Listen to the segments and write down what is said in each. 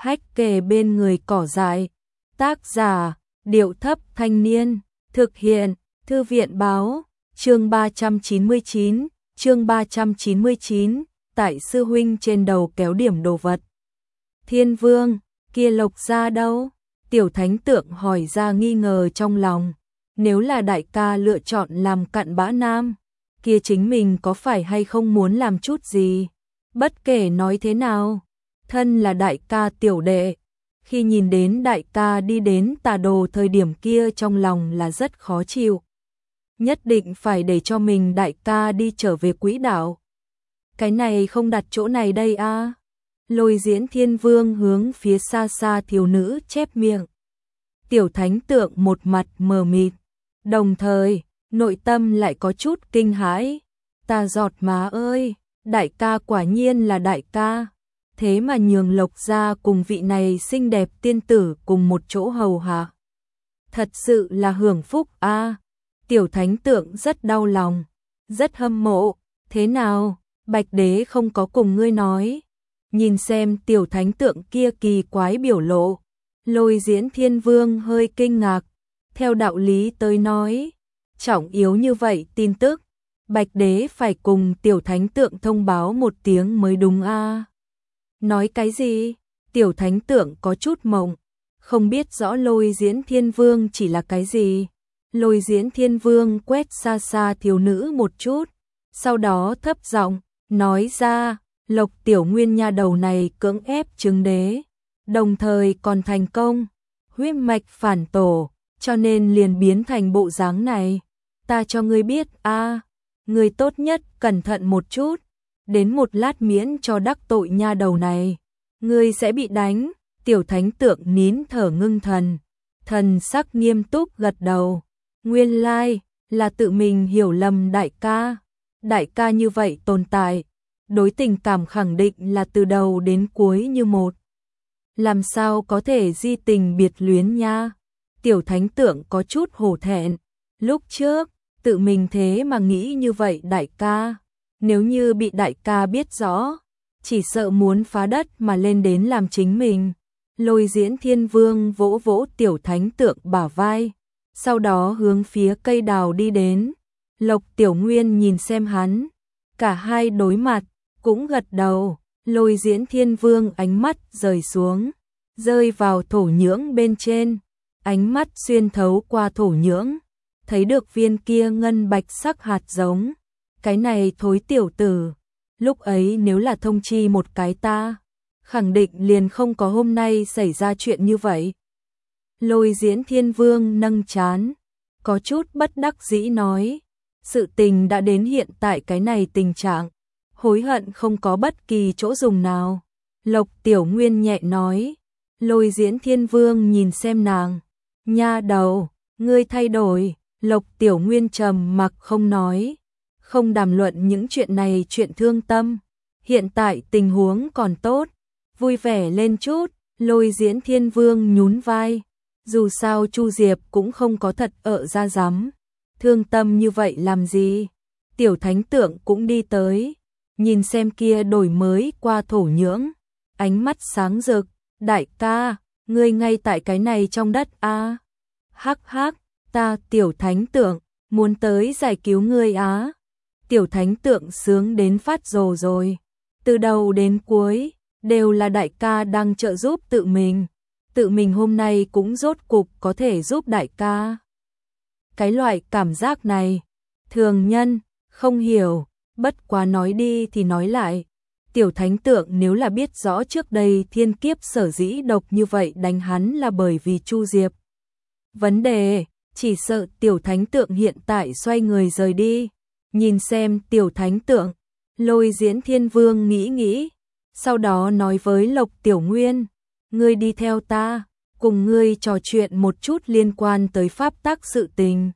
Hách kề bên người cỏ dại. Tác giả, Điệu Thấp Thanh Niên. Thực hiện, Thư viện Báo. Chương 399, chương 399, tại sư huynh trên đầu kéo điểm đồ vật. Thiên Vương, kia Lộc Gia đâu? Tiểu Thánh Tượng hỏi ra nghi ngờ trong lòng. Nếu là đại ca lựa chọn làm cặn bã nam, kia chính mình có phải hay không muốn làm chút gì? Bất kể nói thế nào, thân là đại ca tiểu đệ, khi nhìn đến đại ca đi đến Tà Đồ thời điểm kia trong lòng là rất khó chịu. Nhất định phải để cho mình đại ca đi trở về quỹ đạo. Cái này không đặt chỗ này đây a. Lôi Diễn Thiên Vương hướng phía xa xa thiếu nữ chép miệng. Tiểu Thánh Tượng một mặt mờ mịt, đồng thời nội tâm lại có chút kinh hãi. Ta giọt má ơi, đại ca quả nhiên là đại ca, thế mà nhường Lộc Gia cùng vị này xinh đẹp tiên tử cùng một chỗ hầu hạ. Thật sự là hưởng phúc a. Tiểu Thánh Tượng rất đau lòng, rất hâm mộ. Thế nào, Bạch Đế không có cùng ngươi nói? Nhìn xem Tiểu Thánh Tượng kia kỳ quái biểu lộ, Lôi Diễn Thiên Vương hơi kinh ngạc. Theo đạo lý tới nói, trọng yếu như vậy tin tức, Bạch Đế phải cùng Tiểu Thánh Tượng thông báo một tiếng mới đúng a. Nói cái gì? Tiểu Thánh Tượng có chút mộng, không biết rõ Lôi Diễn Thiên Vương chỉ là cái gì. Lôi Diễn Thiên Vương quét xa xa thiếu nữ một chút, sau đó thấp giọng nói ra, Lộc Tiểu Nguyên nha đầu này cưỡng ép chứng đế, đồng thời còn thành công huyết mạch phản tổ, cho nên liền biến thành bộ dáng này. Ta cho ngươi biết a, ngươi tốt nhất cẩn thận một chút, đến một lát miễn cho đắc tội nha đầu này, ngươi sẽ bị đánh. Tiểu Thánh Tượng nín thở ngưng thần, thần sắc nghiêm túc gật đầu. Nguyên lai là tự mình hiểu lầm đại ca. Đại ca như vậy tồn tại, đối tình cảm khẳng định là từ đầu đến cuối như một. Làm sao có thể di tình biệt luyến nha? Tiểu Thánh Tượng có chút hổ thẹn. Lúc trước, tự mình thế mà nghĩ như vậy đại ca. Nếu như bị đại ca biết rõ, chỉ sợ muốn phá đất mà lên đến làm chính mình. Lôi Diễn Thiên Vương vỗ vỗ Tiểu Thánh Tượng bả vai, sau đó hướng phía cây đào đi đến. Lộc Tiểu Nguyên nhìn xem hắn, cả hai đối mặt, cũng gật đầu. Lôi Diễn Thiên Vương ánh mắt rời xuống, rơi vào thổ nhưỡng bên trên, ánh mắt xuyên thấu qua thổ nhưỡng, thấy được viên kia ngân bạch sắc hạt giống. Cái này thối tiểu tử, lúc ấy nếu là thông chi một cái ta, khẳng định liền không có hôm nay xảy ra chuyện như vậy. Lôi Diễn Thiên Vương nâng trán, có chút bất đắc dĩ nói, sự tình đã đến hiện tại cái này tình trạng, hối hận không có bất kỳ chỗ dùng nào. Lộc Tiểu Nguyên nhẹ nói. Lôi Diễn Thiên Vương nhìn xem nàng, nha đầu, ngươi thay đổi. Lộc Tiểu Nguyên trầm mặc không nói, không đàm luận những chuyện này, chuyện thương tâm. Hiện tại tình huống còn tốt, vui vẻ lên chút. Lôi Diễn Thiên Vương nhún vai, dù sao Chu Diệp cũng không có thật ở ra dám thương tâm như vậy làm gì. Tiểu Thánh Tượng cũng đi tới, nhìn xem kia đổi mới qua thổ nhưỡng, ánh mắt sáng rực. Đại ca, ngươi ngay tại cái này trong đất a. Hắc hắc, ta Tiểu Thánh Tượng muốn tới giải cứu ngươi á. Tiểu Thánh Tượng sướng đến phát rồ rồi, từ đầu đến cuối đều là đại ca đang trợ giúp tự mình hôm nay cũng rốt cục có thể giúp đại ca. Cái loại cảm giác này, thường nhân không hiểu, bất quá nói đi thì nói lại. Tiểu Thánh Tượng nếu là biết rõ trước đây thiên kiếp sở dĩ độc như vậy đánh hắn là bởi vì Chu Diệp. Vấn đề, chỉ sợ Tiểu Thánh Tượng hiện tại xoay người rời đi. Nhìn xem Tiểu Thánh Tượng, Lôi Diễn Thiên Vương nghĩ nghĩ, sau đó nói với Lộc Tiểu Nguyên, ngươi đi theo ta, cùng ngươi trò chuyện một chút liên quan tới pháp tắc sự tình.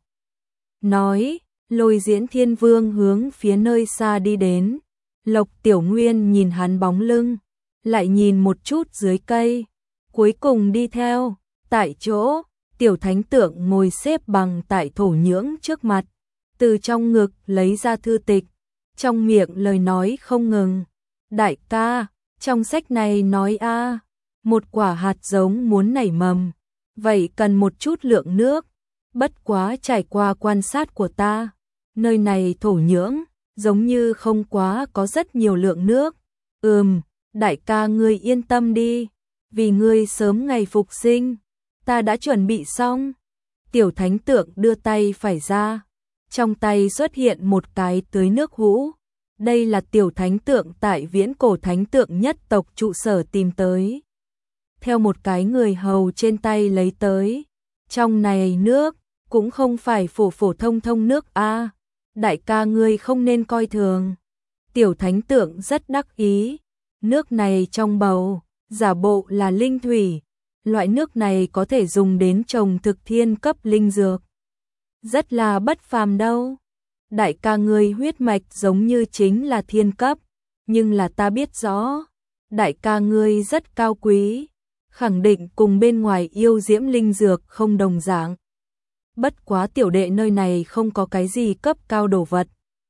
Nói, Lôi Diễn Thiên Vương hướng phía nơi xa đi đến. Lộc Tiểu Nguyên nhìn hắn bóng lưng, lại nhìn một chút dưới cây, cuối cùng đi theo. Tại chỗ, Tiểu Thánh Tượng ngồi xếp bằng tại thổ nhưỡng trước mặt, từ trong ngực lấy ra thư tịch, trong miệng lời nói không ngừng. Đại ca, trong sách này nói a, Một quả hạt giống muốn nảy mầm, vậy cần một chút lượng nước. Bất quá trải qua quan sát của ta, nơi này thổ nhưỡng giống như không quá có rất nhiều lượng nước. Đại ca ngươi yên tâm đi, vì ngươi sớm ngày phục sinh, ta đã chuẩn bị xong. Tiểu thánh tượng đưa tay phải ra, trong tay xuất hiện một cái tưới nước hũ. Đây là tiểu thánh tượng tại viễn cổ thánh tượng nhất tộc trụ sở tìm tới. Theo một cái người hầu trên tay lấy tới. Trong này nước, cũng không phải phổ phổ thông thông nước a. Đại ca ngươi không nên coi thường. Tiểu thánh tượng rất đắc ý. Nước này trong bầu, giả bộ là linh thủy. Loại nước này có thể dùng đến trồng thực thiên cấp linh dược. Rất là bất phàm đâu. Đại ca ngươi huyết mạch giống như chính là thiên cấp, nhưng là ta biết rõ, đại ca ngươi rất cao quý, khẳng định cùng bên ngoài yêu diễm linh dược không đồng dạng. Bất quá tiểu đệ nơi này không có cái gì cấp cao đồ vật.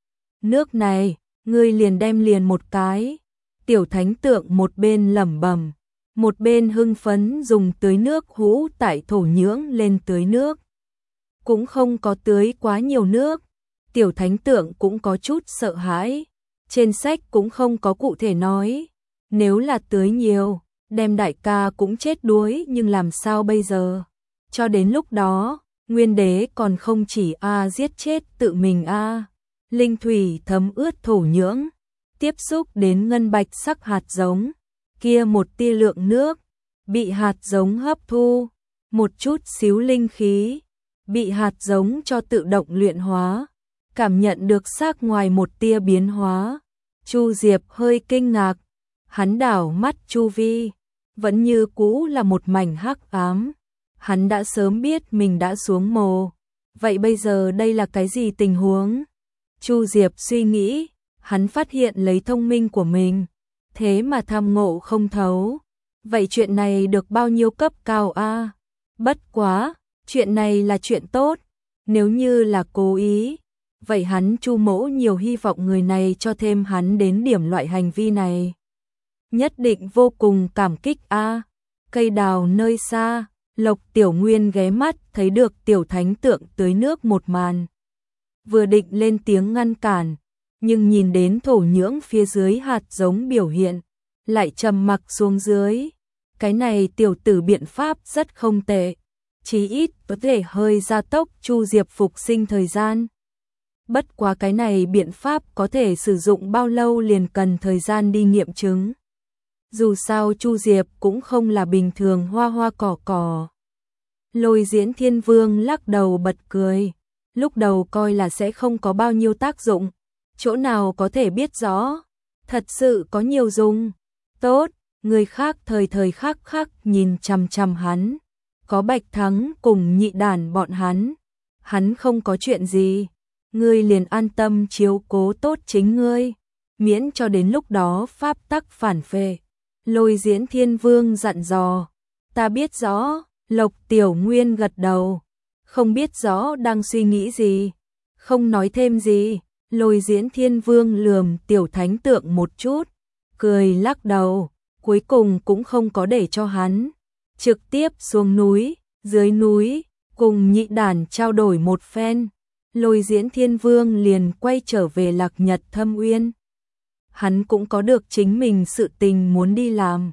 Nước này, ngươi liền đem liền một cái. Tiểu thánh tượng một bên lẩm bẩm, một bên hưng phấn dùng tưới nước hũ tại thổ nhưỡng lên tưới nước. Cũng không có tưới quá nhiều nước. Tiểu thánh tượng cũng có chút sợ hãi, trên sách cũng không có cụ thể nói, nếu là tưới nhiều, đem đại ca cũng chết đuối nhưng làm sao bây giờ? Cho đến lúc đó, nguyên đế còn không chỉ giết chết tự mình linh thủy thấm ướt thổ nhưỡng, tiếp xúc đến ngân bạch sắc hạt giống, kia một tia lượng nước, bị hạt giống hấp thu, một chút xíu linh khí, bị hạt giống cho tự động luyện hóa. Cảm nhận được sắc ngoài một tia biến hóa, Chu Diệp hơi kinh ngạc, hắn đảo mắt chu vi, vẫn như cũ là một mảnh hắc ám. Hắn đã sớm biết mình đã xuống mồ, vậy bây giờ đây là cái gì tình huống? Chu Diệp suy nghĩ, hắn phát hiện lấy thông minh của mình, thế mà tham ngộ không thấu. Vậy chuyện này được bao nhiêu cấp cao a? Bất quá, chuyện này là chuyện tốt, nếu như là cố ý, vậy hắn Chu Mỗ nhiều hy vọng người này cho thêm hắn đến điểm loại hành vi này. Nhất định vô cùng cảm kích a. Cây đào nơi xa, Lộc Tiểu Nguyên ghé mắt thấy được tiểu thánh tượng tưới nước một màn. Vừa định lên tiếng ngăn cản, nhưng nhìn đến thổ nhưỡng phía dưới hạt giống biểu hiện, lại trầm mặc xuống dưới. Cái này tiểu tử biện pháp rất không tệ, chí ít có thể hơi gia tốc Chu Diệp phục sinh thời gian. Bất quá cái này biện pháp có thể sử dụng bao lâu liền cần thời gian đi nghiệm chứng. Dù sao Chu Diệp cũng không là bình thường hoa hoa cỏ cỏ. Lôi Diễn Thiên Vương lắc đầu bật cười. Lúc đầu coi là sẽ không có bao nhiêu tác dụng. Chỗ nào có thể biết rõ. Thật sự có nhiều dùng. Tốt, người khác thời thời khắc khắc nhìn chằm chằm hắn. Có Bạch Thắng cùng Nhị Đản bọn hắn. Hắn không có chuyện gì. Ngươi liền an tâm chiếu cố tốt chính ngươi. Miễn cho đến lúc đó pháp tắc phản phệ. Lôi Diễn Thiên Vương dặn dò. Ta biết rõ. Lộc Tiểu Nguyên gật đầu. Không biết rõ đang suy nghĩ gì. Không nói thêm gì. Lôi Diễn Thiên Vương lườm tiểu thánh tượng một chút. Cười lắc đầu. Cuối cùng cũng không có để cho hắn. Trực tiếp xuống núi. Dưới núi. Cùng Nhị Đản trao đổi một phen. Lôi Diễn Thiên Vương liền quay trở về Lạc Nhật Thâm Uyên. Hắn cũng có được chính mình sự tình muốn đi làm.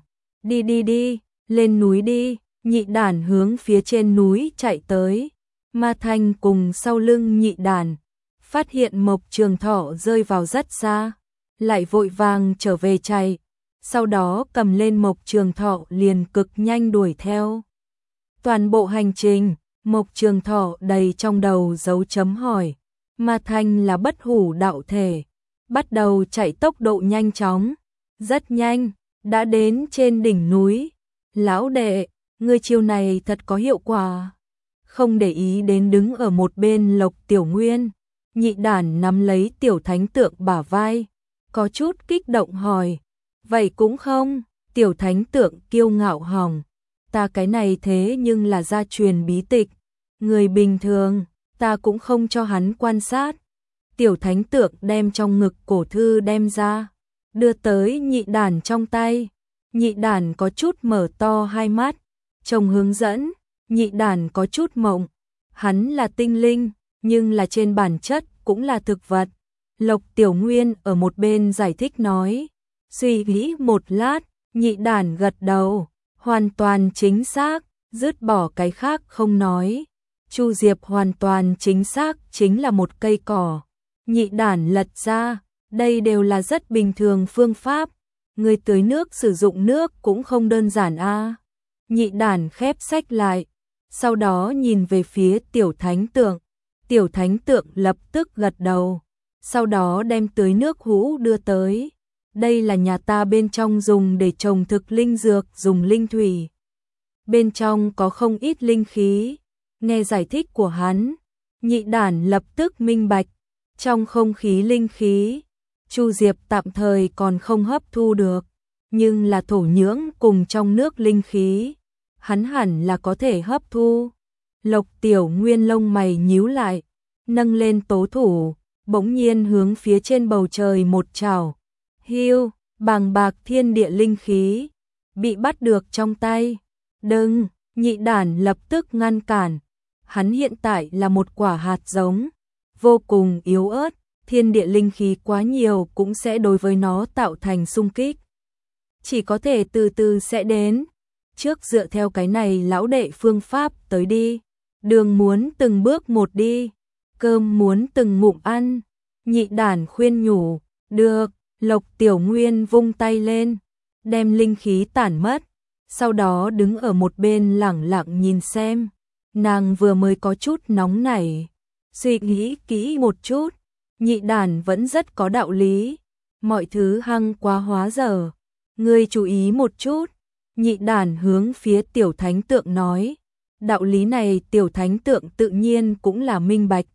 Đi, lên núi đi. Nhị Đản hướng phía trên núi chạy tới. Ma Thanh cùng sau lưng Nhị Đản, phát hiện Mộc Trường Thọ rơi vào rất xa, lại vội vàng trở về chạy. Sau đó cầm lên Mộc Trường Thọ liền cực nhanh đuổi theo. Toàn bộ hành trình, Mộc Trường Thọ đầy trong đầu dấu chấm hỏi. Ma Thanh là bất hủ đạo thể, bắt đầu chạy tốc độ nhanh chóng, rất nhanh, đã đến trên đỉnh núi. Lão đệ, ngươi chiêu này thật có hiệu quả. Không để ý đến đứng ở một bên Lộc Tiểu Nguyên, Nhị Đản nắm lấy tiểu thánh tượng bả vai, có chút kích động hỏi. Vậy cũng không, tiểu thánh tượng kiêu ngạo hỏng. Ta cái này thế nhưng là gia truyền bí tịch. Người bình thường, ta cũng không cho hắn quan sát. Tiểu thánh tượng đem trong ngực cổ thư đem ra, đưa tới Nhị Đản trong tay. Nhị đàn có chút mở to hai mắt, chồng hướng dẫn, nhị đàn có chút mộng, hắn là tinh linh, nhưng là trên bản chất cũng là thực vật. Lộc Tiểu Nguyên ở một bên giải thích nói, suy nghĩ một lát, nhị đàn gật đầu, hoàn toàn chính xác, dứt bỏ cái khác không nói. Chu Diệp hoàn toàn chính xác chính là một cây cỏ. Nhị đàn lật ra, đây đều là rất bình thường phương pháp, người tưới nước sử dụng nước cũng không đơn giản a. Nhị đàn khép sách lại, sau đó nhìn về phía tiểu thánh tượng. Tiểu thánh tượng lập tức gật đầu, sau đó đem tưới nước hũ đưa tới. Đây là nhà ta bên trong dùng để trồng thực linh dược, dùng linh thủy. Bên trong có không ít linh khí. Nghe giải thích của hắn, nhị đàn lập tức minh bạch, trong không khí linh khí, Chu Diệp tạm thời còn không hấp thu được, nhưng là thổ nhưỡng cùng trong nước linh khí, hắn hẳn là có thể hấp thu. Lộc Tiểu Nguyên lông mày nhíu lại, nâng lên tố thủ, bỗng nhiên hướng phía trên bầu trời một chảo. Hưu, bàng bạc thiên địa linh khí, bị bắt được trong tay. Đừng, nhị đàn lập tức ngăn cản. Hắn hiện tại là một quả hạt giống, vô cùng yếu ớt, thiên địa linh khí quá nhiều cũng sẽ đối với nó tạo thành xung kích. Chỉ có thể từ từ sẽ đến, trước dựa theo cái này lão đệ phương pháp tới đi, đường muốn từng bước một đi, cơm muốn từng ngụm ăn. Nhị đàn khuyên nhủ, được, Lộc Tiểu Nguyên vung tay lên, đem linh khí tản mất, sau đó đứng ở một bên lẳng lặng nhìn xem. Nàng vừa mới có chút nóng nảy, suy nghĩ kỹ một chút, nhị đàn vẫn rất có đạo lý, mọi thứ hăng quá hóa dở, ngươi chú ý một chút. Nhị đàn hướng phía tiểu thánh tượng nói, đạo lý này tiểu thánh tượng tự nhiên cũng là minh bạch.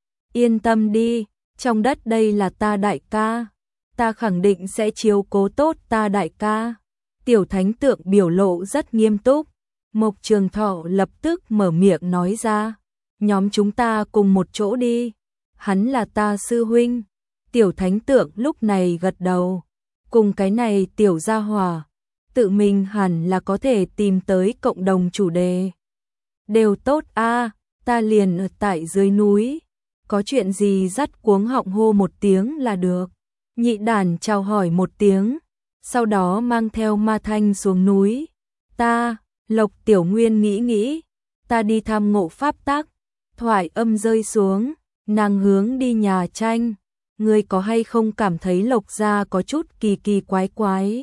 Yên tâm đi, trong đất đây là ta đại ca, ta khẳng định sẽ chiếu cố tốt ta đại ca. Tiểu thánh tượng biểu lộ rất nghiêm túc. Mộc Trường Thọ lập tức mở miệng nói ra, nhóm chúng ta cùng một chỗ đi, hắn là ta sư huynh. Tiểu thánh tượng lúc này gật đầu, cùng cái này tiểu gia hỏa, tự mình hẳn là có thể tìm tới cộng đồng chủ đề. Đều tốt a, ta liền ở tại dưới núi, có chuyện gì dắt cuống họng hô một tiếng là được. Nhị đàn chào hỏi một tiếng, sau đó mang theo Ma Thanh xuống núi. Ta, Lộc Tiểu Nguyên nghĩ, ta đi thăm ngộ pháp tắc. Thoại âm rơi xuống, nàng hướng đi nhà tranh. Ngươi có hay không cảm thấy Lộc gia có chút kỳ kỳ quái quái?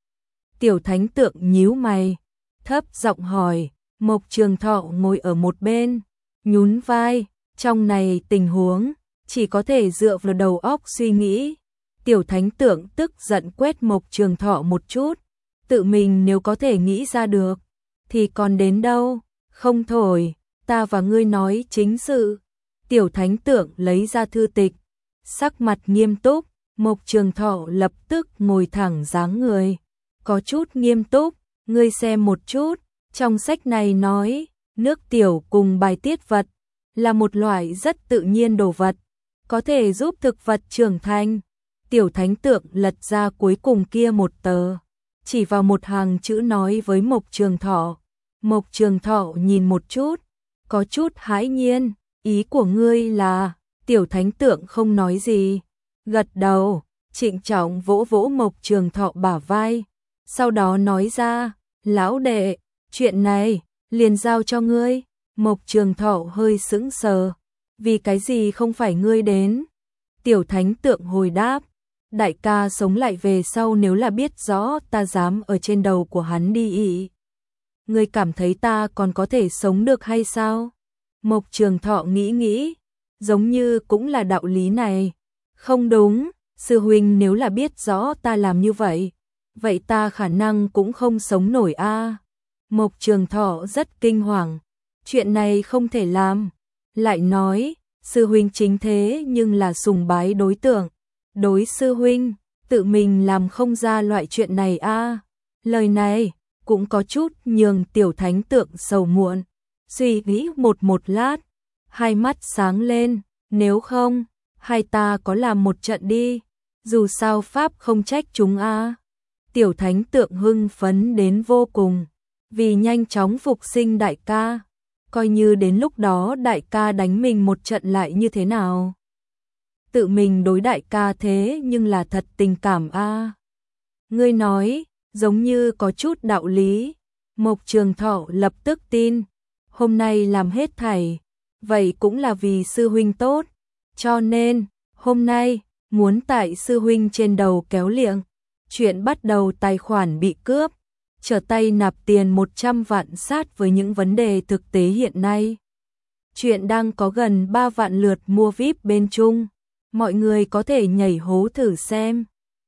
Tiểu thánh tượng nhíu mày, thấp giọng hỏi. Mộc Trường Thọ ngồi ở một bên, nhún vai, trong này tình huống, chỉ có thể dựa vào đầu óc suy nghĩ. Tiểu thánh tượng tức giận quét Mộc Trường Thọ một chút, tự mình nếu có thể nghĩ ra được, thì còn đến đâu, không thổi, ta và ngươi nói chính sự. Tiểu thánh tượng lấy ra thư tịch, sắc mặt nghiêm túc, Mộc Trường Thọ lập tức ngồi thẳng dáng người, có chút nghiêm túc, ngươi xem một chút, trong sách này nói, nước tiểu cùng bài tiết vật, là một loại rất tự nhiên đồ vật, có thể giúp thực vật trưởng thành. Tiểu thánh tượng lật ra cuối cùng kia một tờ, chỉ vào một hàng chữ nói với Mộc Trường Thọ. Mộc Trường Thọ nhìn một chút, có chút hãi nhiên, ý của ngươi là, tiểu thánh tượng không nói gì, gật đầu, trịnh trọng vỗ vỗ Mộc Trường Thọ bả vai, sau đó nói ra, lão đệ, chuyện này, liền giao cho ngươi. Mộc Trường Thọ hơi sững sờ, vì cái gì không phải ngươi đến? Tiểu thánh tượng hồi đáp, đại ca sống lại về sau nếu là biết rõ ta dám ở trên đầu của hắn đi ị. Ngươi cảm thấy ta còn có thể sống được hay sao? Mộc Trường Thọ nghĩ, giống như cũng là đạo lý này. Không đúng, sư huynh nếu là biết rõ ta làm như vậy, vậy ta khả năng cũng không sống nổi a. Mộc Trường Thọ rất kinh hoàng, chuyện này không thể làm. Lại nói, sư huynh chính thế nhưng là sùng bái đối tượng. Đối sư huynh, tự mình làm không ra loại chuyện này a. Lời này cũng có chút nhường tiểu thánh tượng sầu muộn. Suy nghĩ một lát, hai mắt sáng lên, nếu không, hai ta có làm một trận đi, dù sao pháp không trách chúng a. Tiểu thánh tượng hưng phấn đến vô cùng, vì nhanh chóng phục sinh đại ca, coi như đến lúc đó đại ca đánh mình một trận lại như thế nào. Tự mình đối đại ca thế nhưng là thật tình cảm a. Ngươi nói, giống như có chút đạo lý. Mộc Trường Thọ lập tức tin, hôm nay làm hết thảy, vậy cũng là vì sư huynh tốt, cho nên, hôm nay, muốn tại sư huynh trên đầu kéo liệng. Chuyện bắt đầu tài khoản bị cướp, trở tay nạp tiền 100 vạn sát với những vấn đề thực tế hiện nay. Chuyện đang có gần 3 vạn lượt mua VIP bên Trung, mọi người có thể nhảy hố thử xem.